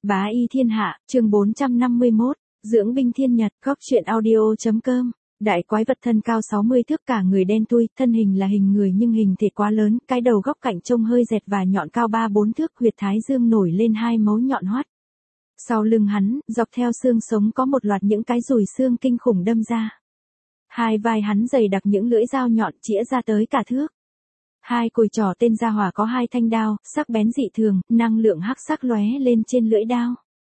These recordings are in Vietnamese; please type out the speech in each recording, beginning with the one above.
Bá y thiên hạ, chương 451, dưỡng binh thiên nhật, góc truyện audio.com. Đại quái vật thân cao 60 thước, cả người đen thui, thân hình là hình người nhưng hình thể quá lớn, cái đầu góc cạnh trông hơi dẹt và nhọn, cao 3-4 thước, huyệt thái dương nổi lên hai mấu nhọn hoắt. Sau lưng hắn, dọc theo xương sống có một loạt những cái dùi xương kinh khủng đâm ra. Hai vai hắn dày đặc những lưỡi dao nhọn chĩa ra tới cả thước. Hai cùi trỏ tên gia hỏa có hai thanh đao, sắc bén dị thường, năng lượng hắc sắc lóe lên trên lưỡi đao.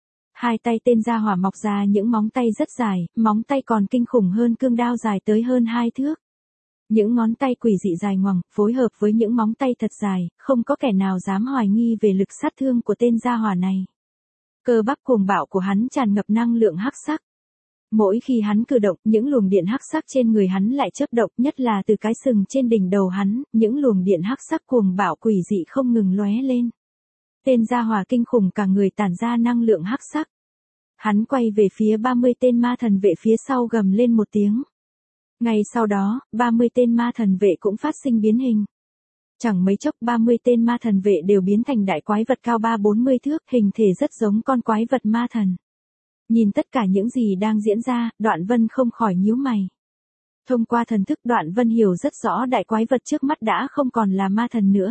Hai tay tên gia hỏa mọc ra những móng tay rất dài, móng tay còn kinh khủng hơn cương đao dài tới hơn 2 thước. Những ngón tay quỷ dị dài ngoằng, phối hợp với những móng tay thật dài, không có kẻ nào dám hoài nghi về lực sát thương của tên gia hỏa này. Cơ bắp cuồng bạo của hắn tràn ngập năng lượng hắc sắc. Mỗi khi hắn cử động, những luồng điện hắc sắc trên người hắn lại chớp động, nhất là từ cái sừng trên đỉnh đầu hắn, những luồng điện hắc sắc cuồng bạo quỷ dị không ngừng lóe lên. Tên gia hỏa kinh khủng cả người tản ra năng lượng hắc sắc. Hắn quay về phía 30 tên ma thần vệ phía sau gầm lên một tiếng. Ngay sau đó, 30 tên ma thần vệ cũng phát sinh biến hình. Chẳng mấy chốc 30 tên ma thần vệ đều biến thành đại quái vật cao 3-40 thước, hình thể rất giống con quái vật ma thần. Nhìn tất cả những gì đang diễn ra, Đoạn Vân không khỏi nhíu mày. Thông qua thần thức, Đoạn Vân hiểu rất rõ đại quái vật trước mắt đã không còn là ma thần nữa.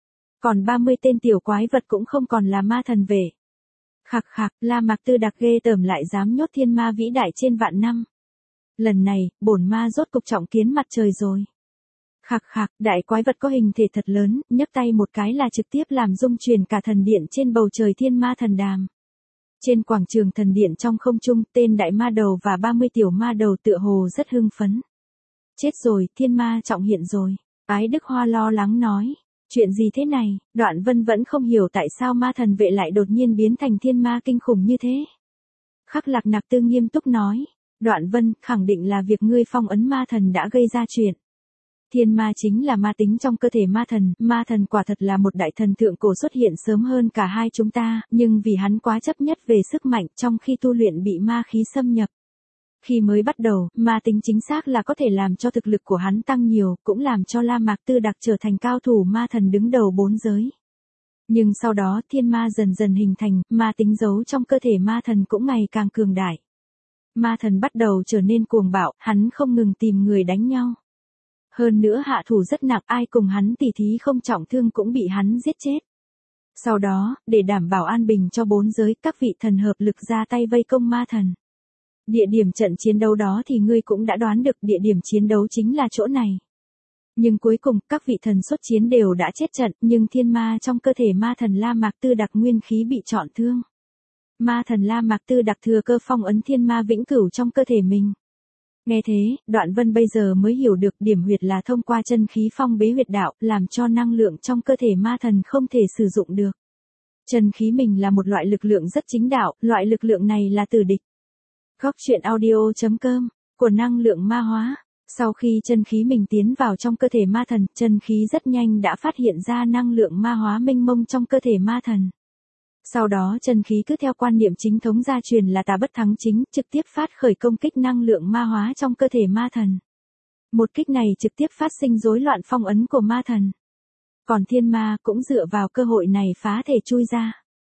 Còn 30 tên tiểu quái vật cũng không còn là ma thần vệ. Khạc khạc, La Mạc Tư Đặc ghê tởm lại dám nhốt thiên ma vĩ đại trên vạn năm. Lần này, bổn ma rốt cục trọng kiến mặt trời rồi. Khạc khạc, đại quái vật có hình thể thật lớn, nhấc tay một cái là trực tiếp làm rung chuyển cả thần điện trên bầu trời thiên ma thần đàm. Trên quảng trường thần điện trong không trung, tên đại ma đầu và 30 tiểu ma đầu tựa hồ rất hưng phấn. Chết rồi, thiên ma trọng hiện rồi. Ái Đức Hoa lo lắng nói. Chuyện gì thế này? Đoạn Vân vẫn không hiểu tại sao ma thần vệ lại đột nhiên biến thành thiên ma kinh khủng như thế. Khắc Lạc Nặc Tư nghiêm túc nói. Đoạn Vân, khẳng định là việc ngươi phong ấn ma thần đã gây ra chuyện. Thiên ma chính là ma tính trong cơ thể ma thần quả thật là một đại thần thượng cổ xuất hiện sớm hơn cả hai chúng ta, nhưng vì hắn quá chấp nhất về sức mạnh trong khi tu luyện bị ma khí xâm nhập. Khi mới bắt đầu, ma tính chính xác là có thể làm cho thực lực của hắn tăng nhiều, cũng làm cho La Mạc Tư Đặc trở thành cao thủ ma thần đứng đầu 4 giới. Nhưng sau đó thiên ma dần dần hình thành, ma tính giấu trong cơ thể ma thần cũng ngày càng cường đại. Ma thần bắt đầu trở nên cuồng bạo, hắn không ngừng tìm người đánh nhau. Hơn nữa hạ thủ rất nặng, ai cùng hắn tỉ thí không trọng thương cũng bị hắn giết chết. Sau đó, để đảm bảo an bình cho 4 giới, các vị thần hợp lực ra tay vây công ma thần. Địa điểm trận chiến đấu đó thì ngươi cũng đã đoán được, địa điểm chiến đấu chính là chỗ này. Nhưng cuối cùng, các vị thần xuất chiến đều đã chết trận, nhưng thiên ma trong cơ thể ma thần La Mạc Tư Đặc nguyên khí bị trọn thương. Ma thần La Mạc Tư Đặc thừa cơ phong ấn thiên ma vĩnh cửu trong cơ thể mình. Nghe thế, Đoạn Vân bây giờ mới hiểu được điểm huyệt là thông qua chân khí phong bế huyệt đạo, làm cho năng lượng trong cơ thể ma thần không thể sử dụng được. Chân khí mình là một loại lực lượng rất chính đạo, loại lực lượng này là tử địch. Góc truyện audio.com, của năng lượng ma hóa. Sau khi chân khí mình tiến vào trong cơ thể ma thần, chân khí rất nhanh đã phát hiện ra năng lượng ma hóa mênh mông trong cơ thể ma thần. Sau đó chân khí cứ theo quan niệm chính thống gia truyền là tà bất thắng chính, trực tiếp phát khởi công kích năng lượng ma hóa trong cơ thể ma thần. Một kích này trực tiếp phát sinh rối loạn phong ấn của ma thần. Còn thiên ma cũng dựa vào cơ hội này phá thể chui ra.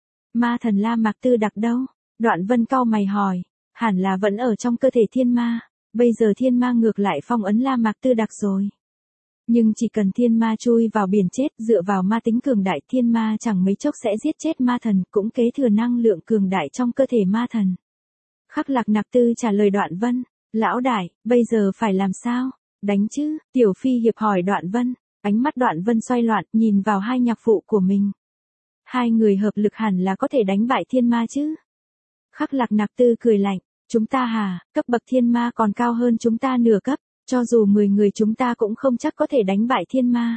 Ma thần La Mạc Tư Đặc đâu? Đoạn Vân cau mày hỏi. Hẳn là vẫn ở trong cơ thể thiên ma. Bây giờ thiên ma ngược lại phong ấn La Mạc Tư Đặc rồi. Nhưng chỉ cần thiên ma chui vào biển chết, dựa vào ma tính cường đại, thiên ma chẳng mấy chốc sẽ giết chết ma thần, cũng kế thừa năng lượng cường đại trong cơ thể ma thần. Khắc Lạc Nặc Tư trả lời Đoạn Vân. Lão đại, bây giờ phải làm sao? Đánh chứ? Tiểu Phi Hiệp hỏi Đoạn Vân. Ánh mắt Đoạn Vân xoay loạn, nhìn vào hai nhạc phụ của mình. Hai người hợp lực hẳn là có thể đánh bại thiên ma chứ? Khắc Lạc Nặc Tư cười lạnh. Chúng ta hả, cấp bậc thiên ma còn cao hơn chúng ta nửa cấp, cho dù 10 người chúng ta cũng không chắc có thể đánh bại thiên ma.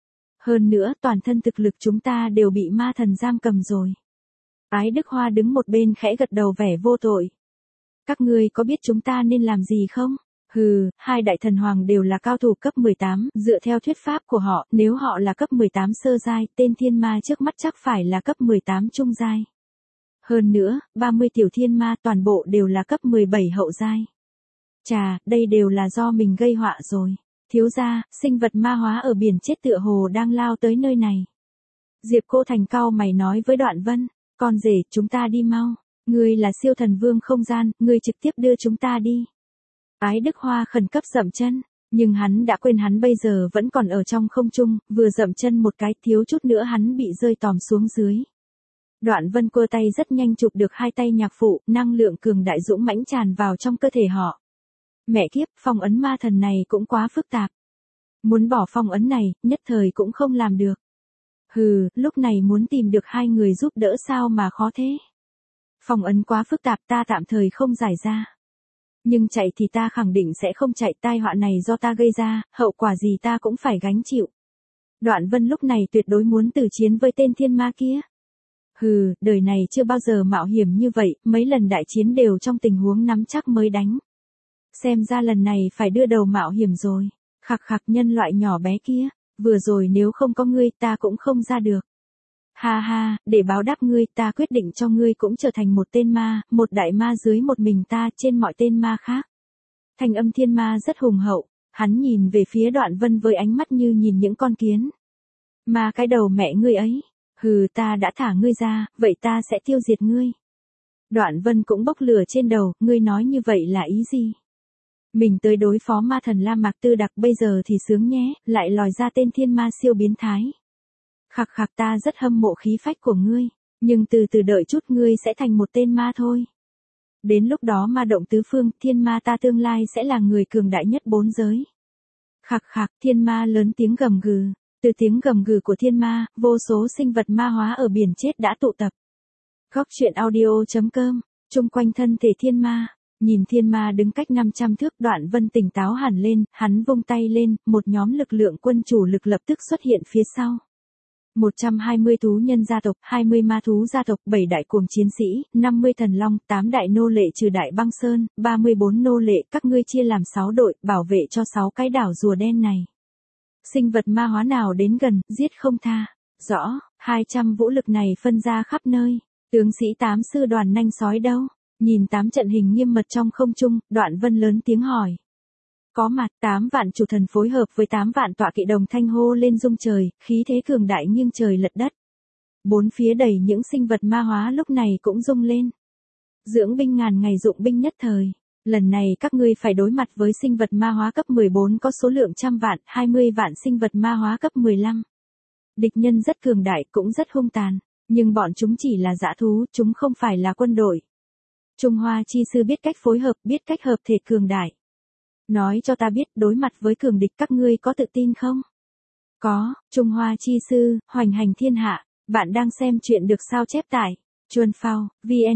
Hơn nữa, toàn thân thực lực chúng ta đều bị ma thần giam cầm rồi. Ái Đức Hoa đứng một bên khẽ gật đầu vẻ vô tội. Các ngươi có biết chúng ta nên làm gì không? Hừ, hai đại thần hoàng đều là cao thủ cấp 18, dựa theo thuyết pháp của họ, nếu họ là cấp 18 sơ giai, tên thiên ma trước mắt chắc phải là cấp 18 trung giai. Hơn nữa, 30 tiểu thiên ma toàn bộ đều là cấp 17 hậu giai. Chà, đây đều là do mình gây họa rồi. Thiếu gia, sinh vật ma hóa ở biển chết tựa hồ đang lao tới nơi này. Diệp Cô Thành cau mày nói với Đoạn Vân. Con rể, chúng ta đi mau. Ngươi là siêu thần vương không gian, ngươi trực tiếp đưa chúng ta đi. Ái Đức Hoa khẩn cấp dậm chân, nhưng hắn đã quên hắn bây giờ vẫn còn ở trong không trung, vừa dậm chân một cái thiếu chút nữa hắn bị rơi tòm xuống dưới. Đoạn Vân cua tay rất nhanh chụp được hai tay nhạc phụ, năng lượng cường đại dũng mãnh tràn vào trong cơ thể họ. Mẹ kiếp, phong ấn ma thần này cũng quá phức tạp. Muốn bỏ phong ấn này, nhất thời cũng không làm được. Hừ, lúc này muốn tìm được hai người giúp đỡ sao mà khó thế. Phong ấn quá phức tạp ta tạm thời không giải ra. Nhưng chạy thì ta khẳng định sẽ không chạy, tai họa này do ta gây ra, hậu quả gì ta cũng phải gánh chịu. Đoạn Vân lúc này tuyệt đối muốn tử chiến với tên thiên ma kia. Hừ, đời này chưa bao giờ mạo hiểm như vậy, mấy lần đại chiến đều trong tình huống nắm chắc mới đánh. Xem ra lần này phải đưa đầu mạo hiểm rồi. Khặc khặc nhân loại nhỏ bé kia, vừa rồi nếu không có ngươi ta cũng không ra được. Ha ha, để báo đáp ngươi ta quyết định cho ngươi cũng trở thành một tên ma, một đại ma dưới một mình ta trên mọi tên ma khác. Thanh âm thiên ma rất hùng hậu, hắn nhìn về phía Đoạn Vân với ánh mắt như nhìn những con kiến. Mà cái đầu mẹ ngươi ấy, hừ ta đã thả ngươi ra, vậy ta sẽ tiêu diệt ngươi. Đoạn Vân cũng bốc lửa trên đầu, ngươi nói như vậy là ý gì? Mình tới đối phó ma thần La Mạc Tư Đặc bây giờ thì sướng nhé, lại lòi ra tên thiên ma siêu biến thái. Khặc khặc ta rất hâm mộ khí phách của ngươi, nhưng từ từ đợi chút ngươi sẽ thành một tên ma thôi. Đến lúc đó ma động tứ phương, thiên ma ta tương lai sẽ là người cường đại nhất bốn giới. Khặc khặc, thiên ma lớn tiếng gầm gừ, từ tiếng gầm gừ của thiên ma, vô số sinh vật ma hóa ở biển chết đã tụ tập. Góc truyện audio.com, chung quanh thân thể thiên ma. Nhìn thiên ma đứng cách 500 thước, Đoạn Vân tỉnh táo hẳn lên, hắn vung tay lên, một nhóm lực lượng quân chủ lực lập tức xuất hiện phía sau. 120 thú nhân gia tộc, 20 ma thú gia tộc, 7 đại cuồng chiến sĩ, 50 thần long, 8 đại nô lệ trừ đại băng sơn, 34 nô lệ, các ngươi chia làm 6 đội, bảo vệ cho 6 cái đảo rùa đen này. Sinh vật ma hóa nào đến gần, giết không tha. Rõ, 200 vũ lực này phân ra khắp nơi. Tướng sĩ 8 sư đoàn nanh sói đâu? Nhìn 8 trận hình nghiêm mật trong không trung, Đoạn Vân lớn tiếng hỏi. Có mặt, 8 vạn chủ thần phối hợp với 8 vạn tọa kỵ đồng thanh hô lên rung trời, khí thế cường đại nghiêng trời lật đất. Bốn phía đầy những sinh vật ma hóa lúc này cũng rung lên. Dưỡng binh ngàn ngày dụng binh nhất thời. Lần này các ngươi phải đối mặt với sinh vật ma hóa cấp 14 có số lượng trăm vạn, 20 vạn sinh vật ma hóa cấp 15. Địch nhân rất cường đại cũng rất hung tàn, nhưng bọn chúng chỉ là dã thú, chúng không phải là quân đội. Trung Hoa chi sư biết cách phối hợp, biết cách hợp thể cường đại. Nói cho ta biết, đối mặt với cường địch các ngươi có tự tin không? Có, Trung Hoa chi sư, hoành hành thiên hạ, bạn đang xem chuyện được sao chép tại Chuan Phao,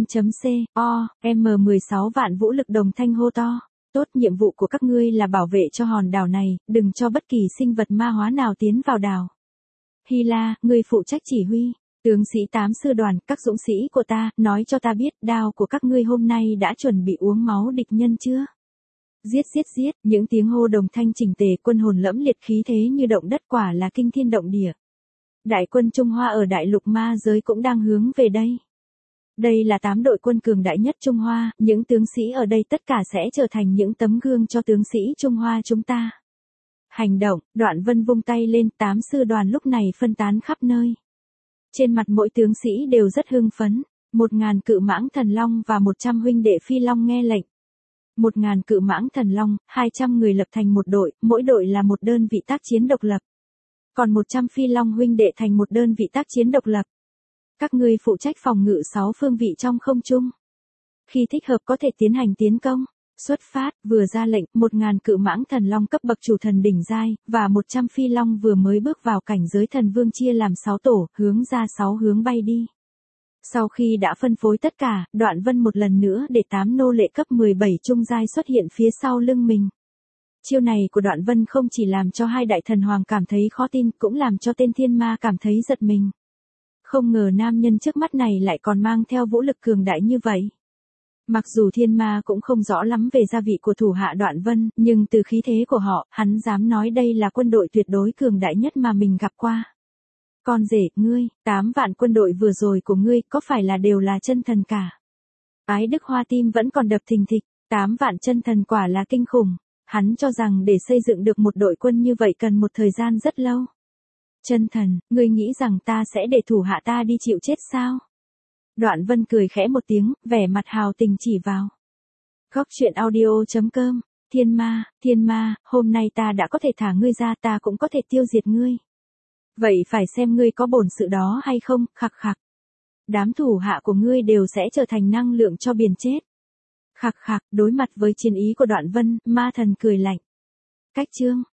vn.co, M16 vạn vũ lực đồng thanh hô to. Tốt, nhiệm vụ của các ngươi là bảo vệ cho hòn đảo này, đừng cho bất kỳ sinh vật ma hóa nào tiến vào đảo. Hy La, ngươi phụ trách chỉ huy. Tướng sĩ 8 sư đoàn, các dũng sĩ của ta, nói cho ta biết, đao của các ngươi hôm nay đã chuẩn bị uống máu địch nhân chưa? Giết giết giết, những tiếng hô đồng thanh chỉnh tề, quân hồn lẫm liệt, khí thế như động đất, quả là kinh thiên động địa. Đại quân Trung Hoa ở đại lục ma giới cũng đang hướng về đây. Đây là 8 đội quân cường đại nhất Trung Hoa, những tướng sĩ ở đây tất cả sẽ trở thành những tấm gương cho tướng sĩ Trung Hoa chúng ta. Hành động, Đoạn Vân vung tay lên, 8 sư đoàn lúc này phân tán khắp nơi. Trên mặt mỗi tướng sĩ đều rất hưng phấn, 1000 cự mãng thần long và 100 huynh đệ phi long nghe lệnh. 1000 cự mãng thần long, 200 người lập thành một đội, mỗi đội là một đơn vị tác chiến độc lập. Còn 100 phi long huynh đệ thành một đơn vị tác chiến độc lập. Các ngươi phụ trách phòng ngự 6 phương vị trong không trung. Khi thích hợp có thể tiến hành tiến công. Xuất phát, vừa ra lệnh, 1000 cự mãng thần long cấp bậc chủ thần đỉnh giai, và 100 phi long vừa mới bước vào cảnh giới thần vương chia làm 6 tổ, hướng ra 6 hướng bay đi. Sau khi đã phân phối tất cả, Đoạn Vân một lần nữa để 8 nô lệ cấp 17 trung giai xuất hiện phía sau lưng mình. Chiêu này của Đoạn Vân không chỉ làm cho hai đại thần hoàng cảm thấy khó tin, cũng làm cho tên thiên ma cảm thấy giật mình. Không ngờ nam nhân trước mắt này lại còn mang theo vũ lực cường đại như vậy. Mặc dù thiên ma cũng không rõ lắm về gia vị của thủ hạ Đoạn Vân, nhưng từ khí thế của họ, hắn dám nói đây là quân đội tuyệt đối cường đại nhất mà mình gặp qua. Con rể, ngươi, 8 vạn quân đội vừa rồi của ngươi có phải là đều là chân thần cả? Ái Đức Hoa tim vẫn còn đập thình thịch, 8 vạn chân thần quả là kinh khủng. Hắn cho rằng để xây dựng được một đội quân như vậy cần một thời gian rất lâu. Chân thần, ngươi nghĩ rằng ta sẽ để thủ hạ ta đi chịu chết sao? Đoạn Vân cười khẽ một tiếng, vẻ mặt hào tình chỉ vào. Góc chuyện audio.com, thiên ma, hôm nay ta đã có thể thả ngươi ra, ta cũng có thể tiêu diệt ngươi. Vậy phải xem ngươi có bổn sự đó hay không, khặc khặc. Đám thủ hạ của ngươi đều sẽ trở thành năng lượng cho biển chết. Khặc khặc, đối mặt với chiến ý của Đoạn Vân, ma thần cười lạnh. Cách chương.